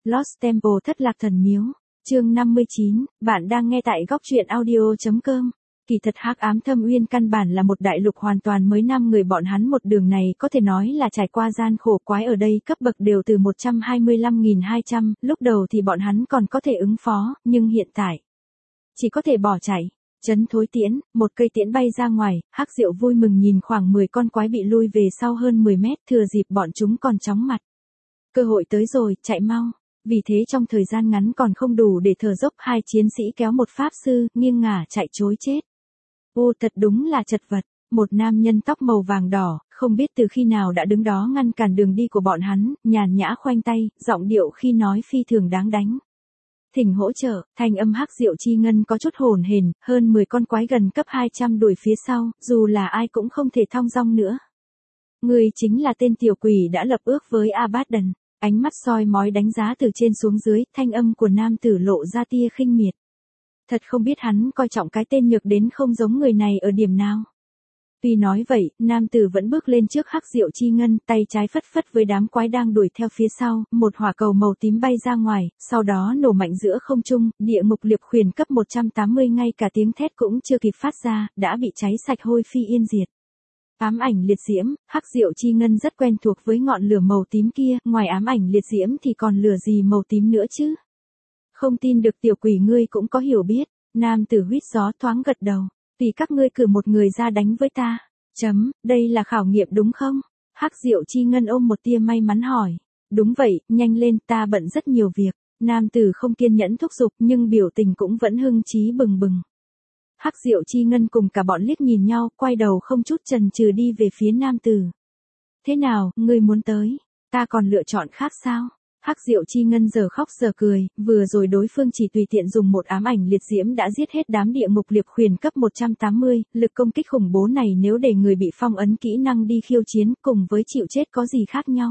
Lost Temple thất lạc thần miếu. Chương 59, bạn đang nghe tại góc truyện audio.com. Kỳ thật Hắc Ám Thâm Uyên căn bản là một đại lục hoàn toàn mới, 5 người bọn hắn một đường này có thể nói là trải qua gian khổ quái, ở đây cấp bậc đều từ 125.200, lúc đầu thì bọn hắn còn có thể ứng phó, nhưng hiện tại chỉ có thể bỏ chạy. Chấn thối tiễn, một cây tiễn bay ra ngoài, Hắc Diệu vui mừng nhìn khoảng 10 con quái bị lui về sau hơn 10 mét, thừa dịp bọn chúng còn chóng mặt. Cơ hội tới rồi, chạy mau. Vì thế trong thời gian ngắn còn không đủ để thở dốc, hai chiến sĩ kéo một pháp sư, nghiêng ngả chạy trối chết. Ô, thật đúng là chật vật. Một nam nhân tóc màu vàng đỏ, không biết từ khi nào đã đứng đó ngăn cản đường đi của bọn hắn, nhàn nhã khoanh tay, giọng điệu khi nói phi thường đáng đánh. Thỉnh hỗ trợ, thanh âm Hắc Diệu Chi Ngân có chút hồn hển, hơn 10 con quái gần cấp 200 đuổi phía sau, dù là ai cũng không thể thong dong nữa. Người chính là tên tiểu quỷ đã lập ước với Abaddon. Ánh mắt soi mói đánh giá từ trên xuống dưới, thanh âm của nam tử lộ ra tia khinh miệt. Thật không biết hắn coi trọng cái tên nhược đến không giống người này ở điểm nào. Tuy nói vậy, nam tử vẫn bước lên trước Hắc Diệu Chi Ngân, tay trái phất phất với đám quái đang đuổi theo phía sau, một hỏa cầu màu tím bay ra ngoài, sau đó nổ mạnh giữa không trung, địa ngục liệp khuyển cấp 180 ngay cả tiếng thét cũng chưa kịp phát ra, đã bị cháy sạch hôi phi yên diệt. Ám ảnh liệt diễm, Hắc Diệu Chi Ngân rất quen thuộc với ngọn lửa màu tím kia, ngoài ám ảnh liệt diễm thì còn lửa gì màu tím nữa chứ? Không tin được tiểu quỷ ngươi cũng có hiểu biết, nam tử huýt gió thoáng gật đầu, vì các ngươi cử một người ra đánh với ta. Đây là khảo nghiệm đúng không? Hắc Diệu Chi Ngân ôm một tia may mắn hỏi. Đúng vậy, nhanh lên, ta bận rất nhiều việc. Nam tử không kiên nhẫn thúc giục nhưng biểu tình cũng vẫn hưng chí bừng bừng. Hắc Diệu Chi Ngân cùng cả bọn liếc nhìn nhau, quay đầu không chút chần chừ đi về phía nam tử. Thế nào, ngươi muốn tới? Ta còn lựa chọn khác sao? Hắc Diệu Chi Ngân giờ khóc giờ cười, vừa rồi đối phương chỉ tùy tiện dùng một ám ảnh liệt diễm đã giết hết đám địa ngục liệp khuyển cấp 180, lực công kích khủng bố này nếu để người bị phong ấn kỹ năng đi khiêu chiến cùng với chịu chết có gì khác nhau?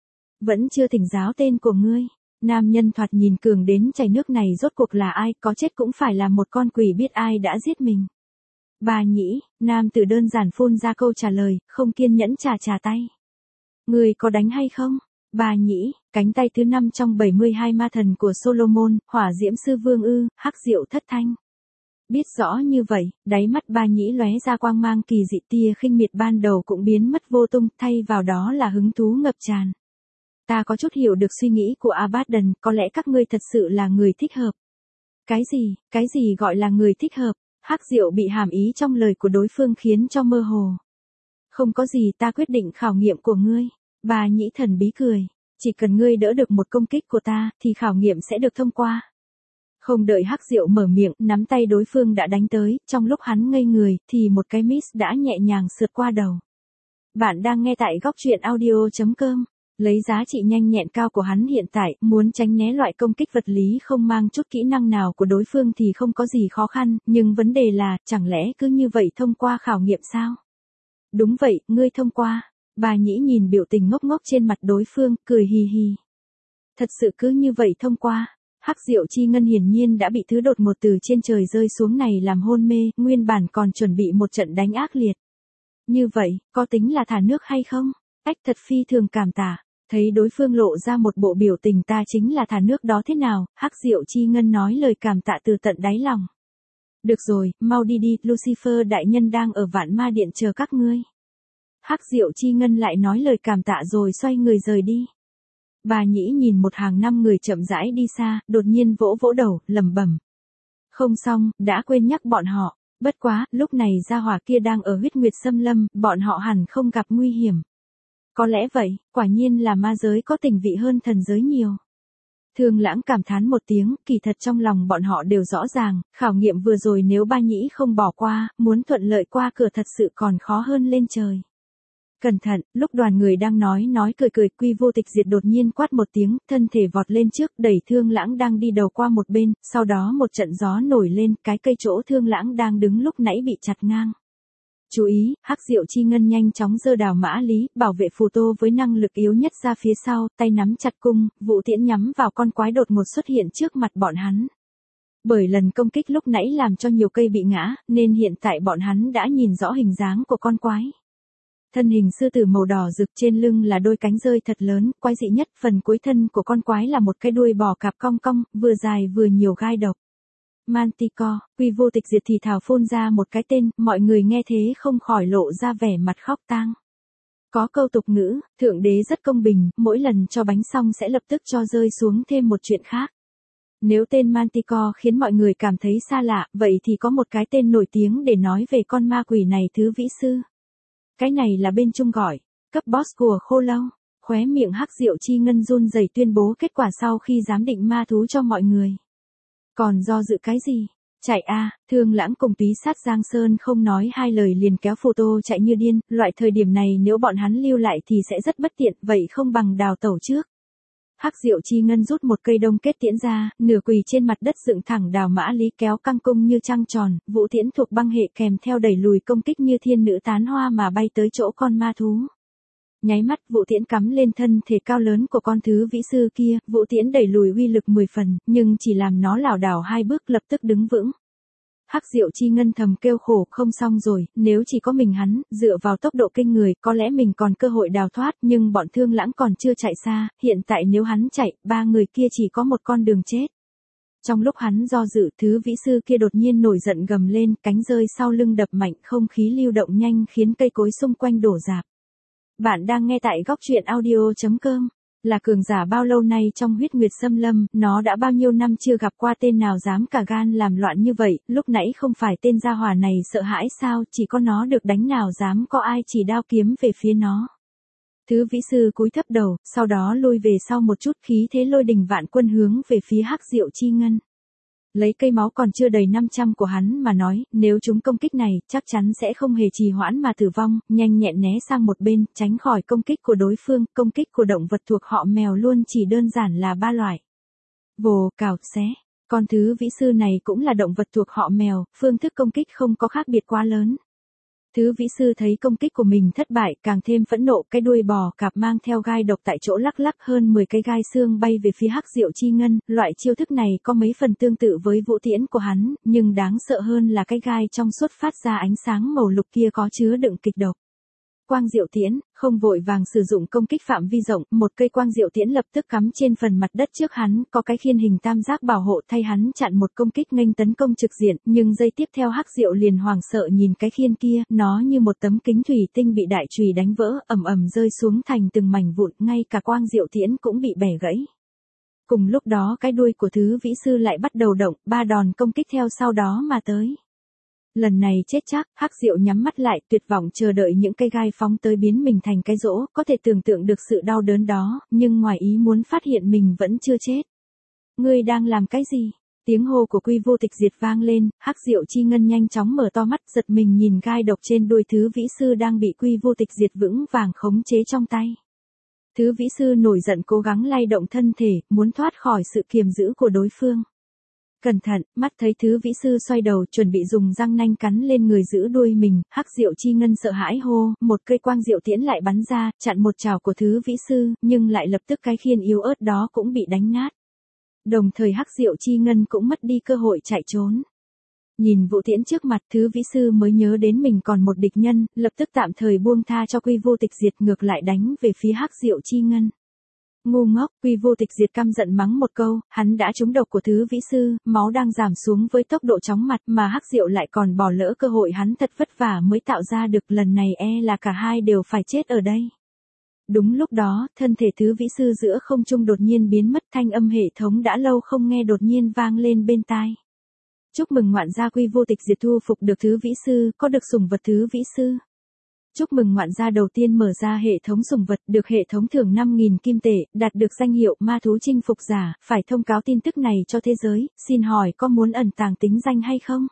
Vẫn chưa thỉnh giáo tên của ngươi. Nam nhân thoạt nhìn cường đến chảy nước này rốt cuộc là ai, có chết cũng phải là một con quỷ biết ai đã giết mình. Bà nhĩ, nam tử đơn giản phun ra câu trả lời, không kiên nhẫn chà tay. Người có đánh hay không? Bà nhĩ, cánh tay thứ 5 trong 72 ma thần của Solomon, hỏa diễm sư vương ư, Hắc Diệu thất thanh. Biết rõ như vậy, đáy mắt bà nhĩ lóe ra quang mang kỳ dị, tia khinh miệt ban đầu cũng biến mất vô tung, thay vào đó là hứng thú ngập tràn. Ta có chút hiểu được suy nghĩ của Abaddon, có lẽ các ngươi thật sự là người thích hợp. Cái gì gọi là người thích hợp? Hắc Diệu bị hàm ý trong lời của đối phương khiến cho mơ hồ. Không có gì, ta quyết định khảo nghiệm của ngươi. Bà nhĩ thần bí cười. Chỉ cần ngươi đỡ được một công kích của ta, thì khảo nghiệm sẽ được thông qua. Không đợi Hắc Diệu mở miệng, nắm tay đối phương đã đánh tới, trong lúc hắn ngây người, thì một cái miss đã nhẹ nhàng sượt qua đầu. Bạn đang nghe tại góc truyện audio.com. Lấy giá trị nhanh nhẹn cao của hắn hiện tại, muốn tránh né loại công kích vật lý không mang chút kỹ năng nào của đối phương thì không có gì khó khăn, nhưng vấn đề là, chẳng lẽ cứ như vậy thông qua khảo nghiệm sao? Đúng vậy, ngươi thông qua. Bà nhĩ nhìn biểu tình ngốc ngốc trên mặt đối phương, cười hì hì. Thật sự cứ như vậy thông qua. Hắc Diệu Chi Ngân hiển nhiên đã bị thứ đột ngột từ trên trời rơi xuống này làm hôn mê, nguyên bản còn chuẩn bị một trận đánh ác liệt. Như vậy, có tính là thả nước hay không? Ách, thật phi thường cảm tạ. Thấy đối phương lộ ra một bộ biểu tình, ta chính là thả nước đó thế nào? Hắc Diệu Chi Ngân nói lời cảm tạ từ tận đáy lòng. Được rồi, mau đi đi, Lucifer đại nhân đang ở Vạn Ma Điện chờ các ngươi. Hắc Diệu Chi Ngân lại nói lời cảm tạ rồi xoay người rời đi. Bà nhĩ nhìn một hàng 5 người chậm rãi đi xa, đột nhiên vỗ vỗ đầu, lẩm bẩm. Không xong, đã quên nhắc bọn họ. Bất quá, lúc này gia hỏa kia đang ở huyết nguyệt xâm lâm, bọn họ hẳn không gặp nguy hiểm. Có lẽ vậy, quả nhiên là ma giới có tình vị hơn thần giới nhiều. Thương Lãng cảm thán một tiếng, kỳ thật trong lòng bọn họ đều rõ ràng, khảo nghiệm vừa rồi nếu ba nhĩ không bỏ qua, muốn thuận lợi qua cửa thật sự còn khó hơn lên trời. Cẩn thận, lúc đoàn người đang nói cười, Quy Vô Tịch Diệt đột nhiên quát một tiếng, thân thể vọt lên trước, đẩy Thương Lãng đang đi đầu qua một bên, sau đó một trận gió nổi lên, cái cây chỗ Thương Lãng đang đứng lúc nãy bị chặt ngang. Chú ý, Hắc Diệu Chi Ngân nhanh chóng giơ đào mã lý, bảo vệ phù tô với năng lực yếu nhất ra phía sau, tay nắm chặt cung, vũ tiễn nhắm vào con quái đột ngột xuất hiện trước mặt bọn hắn. Bởi lần công kích lúc nãy làm cho nhiều cây bị ngã, nên hiện tại bọn hắn đã nhìn rõ hình dáng của con quái. thân hình sư tử màu đỏ rực, trên lưng là đôi cánh rơi thật lớn, quái dị nhất, phần cuối thân của con quái là một cái đuôi bò cạp cong cong, vừa dài vừa nhiều gai độc. Manticore. Quy Vô Tịch Diệt thì thào phun ra một cái tên, mọi người nghe thế không khỏi lộ ra vẻ mặt khóc tang. Có câu tục ngữ, Thượng Đế rất công bình, mỗi lần cho bánh xong sẽ lập tức cho rơi xuống thêm một chuyện khác. Nếu tên Manticore khiến mọi người cảm thấy xa lạ, vậy thì có một cái tên nổi tiếng để nói về con ma quỷ này, Thứ Vĩ Sư. Cái này là bên Trung gọi, cấp boss của Khô Lâu. Khóe miệng Hắc Diệu Chi Ngân run rẩy tuyên bố kết quả sau khi giám định ma thú cho mọi người. Còn do dự cái gì? Chạy a, Thương Lãng cùng Túy Sát Giang Sơn không nói hai lời liền kéo phù tô chạy như điên, loại thời điểm này nếu bọn hắn lưu lại thì sẽ rất bất tiện, vậy không bằng đào tẩu trước. Hắc Diệu Chi Ngân rút một cây đông kết tiễn ra, nửa quỳ trên mặt đất dựng thẳng đào mã lý kéo căng cung như trăng tròn, vũ tiễn thuộc băng hệ kèm theo đẩy lùi công kích như thiên nữ tán hoa mà bay tới chỗ con ma thú. Nháy mắt vũ tiễn cắm lên thân thể cao lớn của con Thứ Vĩ Sư kia, vũ tiễn đẩy lùi uy lực 10 phần, nhưng chỉ làm nó lảo đảo 2 bước lập tức đứng vững. Hắc Diệu Chi Ngân thầm kêu khổ, không xong rồi, nếu chỉ có mình hắn, dựa vào tốc độ kinh người, có lẽ mình còn cơ hội đào thoát, nhưng bọn Thương Lãng còn chưa chạy xa, hiện tại nếu hắn chạy, 3 người kia chỉ có một con đường chết. Trong lúc hắn do dự, Thứ Vĩ Sư kia đột nhiên nổi giận gầm lên, cánh rơi sau lưng đập mạnh, không khí lưu động nhanh khiến cây cối xung quanh đổ rạp. Bạn đang nghe tại góc truyện audio.com. Là cường giả bao lâu nay trong huyết nguyệt xâm lâm, nó đã bao nhiêu năm chưa gặp qua tên nào dám cả gan làm loạn như vậy, lúc nãy không phải tên gia hỏa này sợ hãi sao, chỉ có nó được đánh nào dám có ai chỉ đao kiếm về phía nó. Thứ Vĩ Sư cúi thấp đầu, sau đó lui về sau một chút, khí thế lôi đình vạn quân hướng về phía Hắc Diệu Chi Ngân. Lấy cây máu còn chưa đầy 500 của hắn mà nói, nếu chúng công kích này, chắc chắn sẽ không hề trì hoãn mà tử vong, nhanh nhẹn né sang một bên, tránh khỏi công kích của đối phương, công kích của động vật thuộc họ mèo luôn chỉ đơn giản là 3 loại. Vồ, cào, xé. Con Thứ Vĩ Sư này cũng là động vật thuộc họ mèo, phương thức công kích không có khác biệt quá lớn. Thứ Vĩ Sư thấy công kích của mình thất bại, càng thêm phẫn nộ, cái đuôi bò cạp mang theo gai độc tại chỗ lắc lắc, hơn 10 cái gai xương bay về phía Hắc Diệu Chi Ngân, loại chiêu thức này có mấy phần tương tự với vũ tiễn của hắn, nhưng đáng sợ hơn là cái gai trong suốt phát ra ánh sáng màu lục kia có chứa đựng kịch độc. Quang Diệu Tiễn, không vội vàng sử dụng công kích phạm vi rộng, một cây Quang Diệu Tiễn lập tức cắm trên phần mặt đất trước hắn, có cái khiên hình tam giác bảo hộ thay hắn chặn một công kích nghênh tấn công trực diện, nhưng giây tiếp theo Hắc Diệu liền hoảng sợ nhìn cái khiên kia, nó như một tấm kính thủy tinh bị đại chùy đánh vỡ, ầm ầm rơi xuống thành từng mảnh vụn, ngay cả Quang Diệu Tiễn cũng bị bẻ gãy. Cùng lúc đó cái đuôi của Thứ Vĩ Sư lại bắt đầu động, 3 đòn công kích theo sau đó mà tới. Lần này chết chắc, Hắc Diệu nhắm mắt lại, tuyệt vọng chờ đợi những cây gai phóng tới biến mình thành cái rỗ, có thể tưởng tượng được sự đau đớn đó, nhưng ngoài ý muốn phát hiện mình vẫn chưa chết. Ngươi đang làm cái gì? Tiếng hô của Quy Vô Tịch Diệt vang lên, Hắc Diệu Chi Ngân nhanh chóng mở to mắt, giật mình nhìn gai độc trên đuôi Thứ Vĩ Sư đang bị Quy Vô Tịch Diệt vững vàng khống chế trong tay. Thứ Vĩ Sư nổi giận cố gắng lay động thân thể, muốn thoát khỏi sự kiềm giữ của đối phương. Cẩn thận, mắt thấy Thứ Vĩ Sư xoay đầu chuẩn bị dùng răng nanh cắn lên người giữ đuôi mình, Hắc Diệu Chi Ngân sợ hãi hô, một cây Quang Diệu Tiễn lại bắn ra, chặn một chảo của Thứ Vĩ Sư, nhưng lại lập tức cái khiên yếu ớt đó cũng bị đánh nát. Đồng thời Hắc Diệu Chi Ngân cũng mất đi cơ hội chạy trốn. Nhìn vũ tiễn trước mặt, Thứ Vĩ Sư mới nhớ đến mình còn một địch nhân, lập tức tạm thời buông tha cho Quy Vô Tịch Diệt, ngược lại đánh về phía Hắc Diệu Chi Ngân. Ngu ngốc, Quy Vô Tịch Diệt căm giận mắng một câu, hắn đã trúng độc của Thứ Vĩ Sư, máu đang giảm xuống với tốc độ chóng mặt mà Hắc Diệu lại còn bỏ lỡ cơ hội hắn thật vất vả mới tạo ra được, lần này là cả hai đều phải chết ở đây. Đúng lúc đó, thân thể Thứ Vĩ Sư giữa không trung đột nhiên biến mất, thanh âm hệ thống đã lâu không nghe đột nhiên vang lên bên tai. Chúc mừng ngoạn gia Quy Vô Tịch Diệt thu phục được Thứ Vĩ Sư, có được sủng vật Thứ Vĩ Sư. Chúc mừng ngoạn gia đầu tiên mở ra hệ thống sủng vật, được hệ thống thưởng 5.000 kim tệ, đạt được danh hiệu ma thú chinh phục giả, phải thông cáo tin tức này cho thế giới, xin hỏi có muốn ẩn tàng tính danh hay không?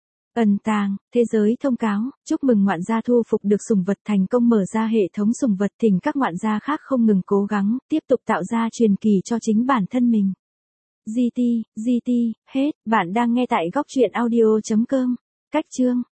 Ẩn tàng, thế giới thông cáo, chúc mừng ngoạn gia thu phục được sủng vật, thành công mở ra hệ thống sủng vật, thỉnh các ngoạn gia khác không ngừng cố gắng, tiếp tục tạo ra truyền kỳ cho chính bản thân mình. GT, hết, bạn đang nghe tại góc truyện audio.com, cách chương.